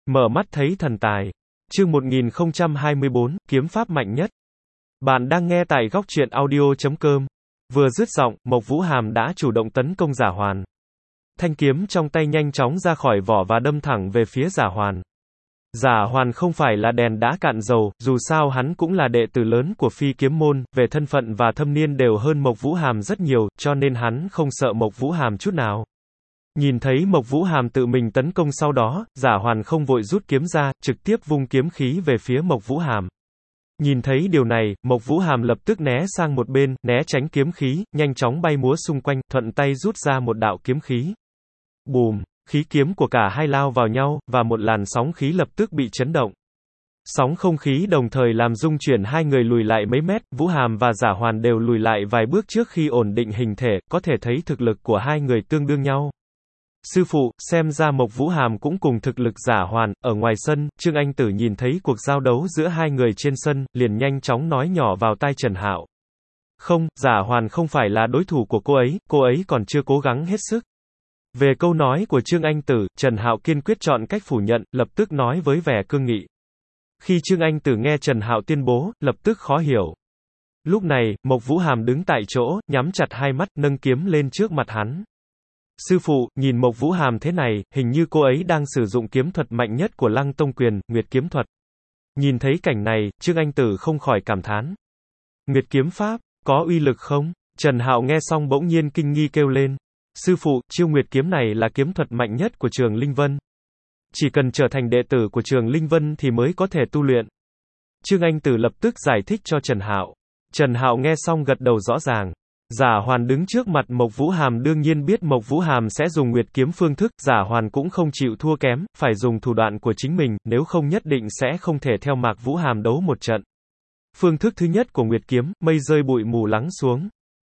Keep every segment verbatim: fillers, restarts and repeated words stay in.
Mở mắt thấy thần tài. Chương một nghìn không trăm hai mươi bốn, kiếm pháp mạnh nhất. Bạn đang nghe tại góc truyện audio chấm com. Vừa dứt giọng, Mộc Vũ Hàm đã chủ động tấn công Giả Hoàn. Thanh kiếm trong tay nhanh chóng ra khỏi vỏ và đâm thẳng về phía Giả Hoàn. Giả Hoàn không phải là đèn đã cạn dầu, dù sao hắn cũng là đệ tử lớn của Phi Kiếm môn, về thân phận và thâm niên đều hơn Mộc Vũ Hàm rất nhiều, cho nên hắn không sợ Mộc Vũ Hàm chút nào. Nhìn thấy Mộc Vũ Hàm tự mình tấn công sau đó, Giả Hoàn không vội rút kiếm ra, trực tiếp vung kiếm khí về phía Mộc Vũ Hàm. Nhìn thấy điều này, Mộc Vũ Hàm lập tức né sang một bên, né tránh kiếm khí, nhanh chóng bay múa xung quanh, thuận tay rút ra một đạo kiếm khí. Bùm, khí kiếm của cả hai lao vào nhau, và một làn sóng khí lập tức bị chấn động. Sóng không khí đồng thời làm rung chuyển hai người lùi lại mấy mét, Vũ Hàm và Giả Hoàn đều lùi lại vài bước trước khi ổn định hình thể, có thể thấy thực lực của hai người tương đương nhau. Sư phụ, xem ra Mộc Vũ Hàm cũng cùng thực lực Giả Hoàn. Ở ngoài sân, Trương Anh Tử nhìn thấy cuộc giao đấu giữa hai người trên sân, liền nhanh chóng nói nhỏ vào tai Trần Hạo. Không, Giả Hoàn không phải là đối thủ của cô ấy, cô ấy còn chưa cố gắng hết sức. Về câu nói của Trương Anh Tử, Trần Hạo kiên quyết chọn cách phủ nhận, lập tức nói với vẻ cương nghị. Khi Trương Anh Tử nghe Trần Hạo tuyên bố, lập tức khó hiểu. Lúc này, Mộc Vũ Hàm đứng tại chỗ, nhắm chặt hai mắt, nâng kiếm lên trước mặt hắn. Sư phụ, nhìn Mộc Vũ Hàm thế này, hình như cô ấy đang sử dụng kiếm thuật mạnh nhất của Lăng Tông Quyền, Nguyệt kiếm thuật. Nhìn thấy cảnh này, Trương Anh Tử không khỏi cảm thán. Nguyệt kiếm pháp, có uy lực không? Trần Hạo nghe xong bỗng nhiên kinh nghi kêu lên. Sư phụ, chiêu Nguyệt kiếm này là kiếm thuật mạnh nhất của Trường Linh Vân. Chỉ cần trở thành đệ tử của Trường Linh Vân thì mới có thể tu luyện. Trương Anh Tử lập tức giải thích cho Trần Hạo. Trần Hạo nghe xong gật đầu rõ ràng. Giả Hoàn đứng trước mặt Mộc Vũ Hàm đương nhiên biết Mộc Vũ Hàm sẽ dùng Nguyệt kiếm phương thức, Giả Hoàn cũng không chịu thua kém, phải dùng thủ đoạn của chính mình, nếu không nhất định sẽ không thể theo Mạc Vũ Hàm đấu một trận. Phương thức thứ nhất của Nguyệt kiếm, mây rơi bụi mù lắng xuống.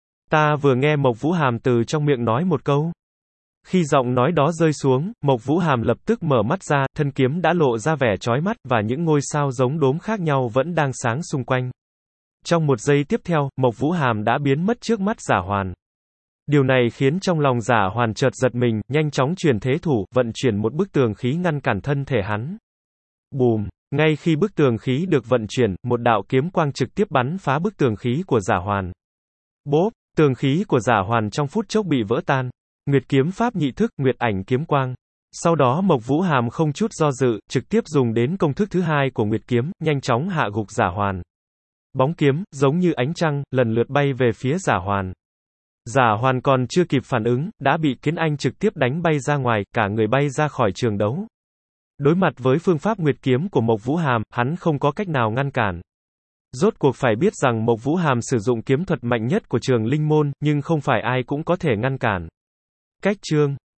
Ta vừa nghe Mộc Vũ Hàm từ trong miệng nói một câu. Khi giọng nói đó rơi xuống, Mộc Vũ Hàm lập tức mở mắt ra, thân kiếm đã lộ ra vẻ chói mắt, và những ngôi sao giống đốm khác nhau vẫn đang sáng xung quanh. Trong một giây tiếp theo, Mộc Vũ Hàm đã biến mất trước mắt Giả Hoàn. Điều này khiến trong lòng Giả Hoàn chợt giật mình, nhanh chóng chuyển thế thủ, vận chuyển một bức tường khí ngăn cản thân thể hắn. Bùm, ngay khi bức tường khí được vận chuyển, một đạo kiếm quang trực tiếp bắn phá bức tường khí của Giả Hoàn. Bốp, tường khí của Giả Hoàn trong phút chốc bị vỡ tan. Nguyệt kiếm pháp nhị thức, Nguyệt ảnh kiếm quang. Sau đó Mộc Vũ Hàm không chút do dự, trực tiếp dùng đến công thức thứ hai của Nguyệt kiếm, nhanh chóng hạ gục Giả Hoàn. Bóng kiếm, giống như ánh trăng, lần lượt bay về phía Giả Hoàn. Giả Hoàn còn chưa kịp phản ứng, đã bị Kiến Anh trực tiếp đánh bay ra ngoài, cả người bay ra khỏi trường đấu. Đối mặt với phương pháp Nguyệt kiếm của Mộc Vũ Hàm, hắn không có cách nào ngăn cản. Rốt cuộc phải biết rằng Mộc Vũ Hàm sử dụng kiếm thuật mạnh nhất của Trường Linh môn, nhưng không phải ai cũng có thể ngăn cản. Cách chương